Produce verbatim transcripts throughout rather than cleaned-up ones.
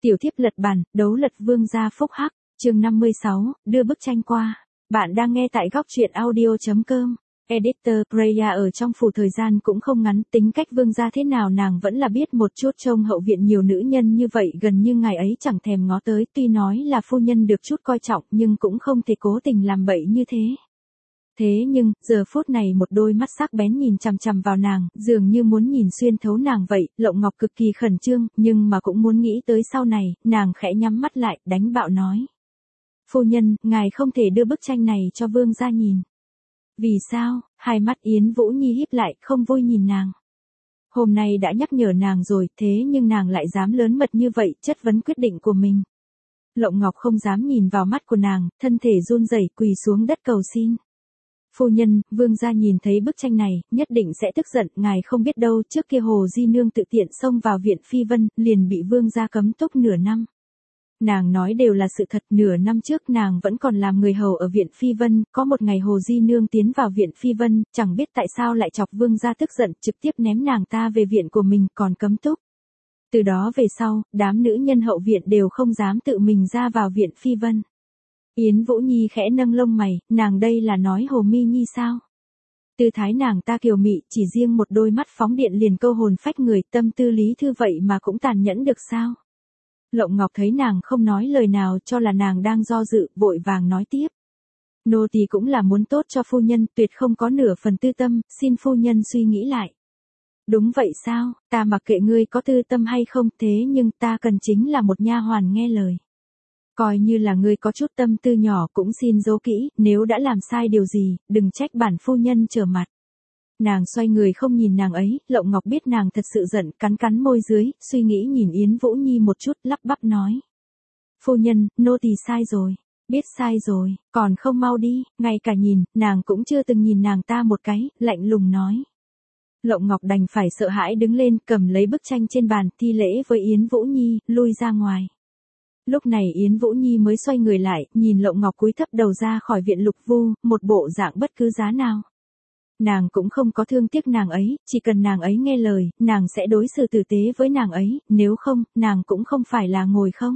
Tiểu thiếp lật bàn, đấu lật vương gia phúc hắc, chương năm mươi sáu, đưa bức tranh qua. Bạn đang nghe tại góc truyện audio chấm com. Editor Freya ở trong phủ thời gian cũng không ngắn, tính cách vương gia thế nào nàng vẫn là biết một chút, trông hậu viện nhiều nữ nhân như vậy gần như ngày ấy chẳng thèm ngó tới, tuy nói là phu nhân được chút coi trọng nhưng cũng không thể cố tình làm bậy như thế. Thế nhưng, giờ phút này một đôi mắt sắc bén nhìn chằm chằm vào nàng, dường như muốn nhìn xuyên thấu nàng vậy, Lộng Ngọc cực kỳ khẩn trương, nhưng mà cũng muốn nghĩ tới sau này, nàng khẽ nhắm mắt lại, đánh bạo nói. Phu nhân, ngài không thể đưa bức tranh này cho vương gia nhìn. Vì sao? Hai mắt Yến Vũ Nhi híp lại, không vui nhìn nàng. Hôm nay đã nhắc nhở nàng rồi, thế nhưng nàng lại dám lớn mật như vậy, chất vấn quyết định của mình. Lộng Ngọc không dám nhìn vào mắt của nàng, thân thể run rẩy quỳ xuống đất cầu xin. Phu nhân, vương gia nhìn thấy bức tranh này, nhất định sẽ tức giận, ngài không biết đâu, trước kia Hồ Di Nương tự tiện xông vào viện Phi Vân, liền bị vương gia cấm túc nửa năm. Nàng nói đều là sự thật, nửa năm trước nàng vẫn còn làm người hầu ở viện Phi Vân, có một ngày Hồ Di Nương tiến vào viện Phi Vân, chẳng biết tại sao lại chọc vương gia tức giận, trực tiếp ném nàng ta về viện của mình, còn cấm túc. Từ đó về sau, đám nữ nhân hậu viện đều không dám tự mình ra vào viện Phi Vân. Yến Vũ Nhi khẽ nâng lông mày, nàng đây là nói Hồ Mi Nhi sao? Tư thái nàng ta kiều mị, chỉ riêng một đôi mắt phóng điện liền câu hồn phách người, tâm tư Lý Thư vậy mà cũng tàn nhẫn được sao? Lộng Ngọc thấy nàng không nói lời nào, cho là nàng đang do dự, vội vàng nói tiếp. Nô tỳ cũng là muốn tốt cho phu nhân, tuyệt không có nửa phần tư tâm, xin phu nhân suy nghĩ lại. Đúng vậy sao, ta mặc kệ ngươi có tư tâm hay không, thế nhưng ta cần chính là một nha hoàn nghe lời. Coi như là ngươi có chút tâm tư nhỏ cũng xin giấu kỹ, nếu đã làm sai điều gì, đừng trách bản phu nhân trở mặt. Nàng xoay người không nhìn nàng ấy, Lộng Ngọc biết nàng thật sự giận, cắn cắn môi dưới, suy nghĩ nhìn Yến Vũ Nhi một chút, lắp bắp nói. Phu nhân, nô tỳ sai rồi, biết sai rồi, còn không mau đi, ngay cả nhìn, nàng cũng chưa từng nhìn nàng ta một cái, lạnh lùng nói. Lộng Ngọc đành phải sợ hãi đứng lên, cầm lấy bức tranh trên bàn, thi lễ với Yến Vũ Nhi, lui ra ngoài. Lúc này Yến Vũ Nhi mới xoay người lại, nhìn Lộng Ngọc cúi thấp đầu ra khỏi viện Lục Vu, một bộ dạng bất cứ giá nào. Nàng cũng không có thương tiếc nàng ấy, chỉ cần nàng ấy nghe lời, nàng sẽ đối xử tử tế với nàng ấy, nếu không, nàng cũng không phải là ngồi không.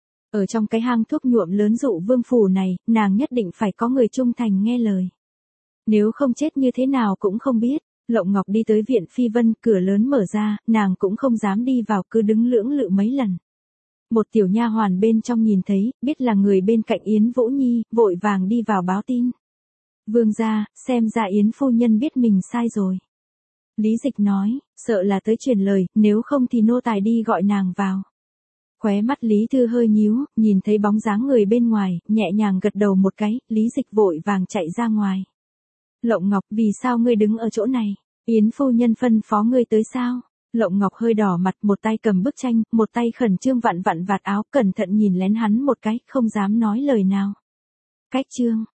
Ở trong cái hang thuốc nhuộm lớn dụ vương phủ này, nàng nhất định phải có người trung thành nghe lời. Nếu không chết như thế nào cũng không biết. Lộng Ngọc đi tới viện Phi Vân, cửa lớn mở ra, nàng cũng không dám đi vào, cứ đứng lưỡng lự mấy lần. Một tiểu nha hoàn bên trong nhìn thấy, biết là người bên cạnh Yến Vũ Nhi, vội vàng đi vào báo tin. Vương gia, xem ra Yến phu nhân biết mình sai rồi. Lý Dịch nói, sợ là tới truyền lời, nếu không thì nô tài đi gọi nàng vào. Khóe mắt Lý Thư hơi nhíu, nhìn thấy bóng dáng người bên ngoài, nhẹ nhàng gật đầu một cái, Lý Dịch vội vàng chạy ra ngoài. Lộng Ngọc, vì sao ngươi đứng ở chỗ này? Yến phu nhân phân phó ngươi tới sao? Lộng Ngọc hơi đỏ mặt, một tay cầm bức tranh, một tay khẩn trương vặn vặn vạt áo, cẩn thận nhìn lén hắn một cái, không dám nói lời nào. Cách chương,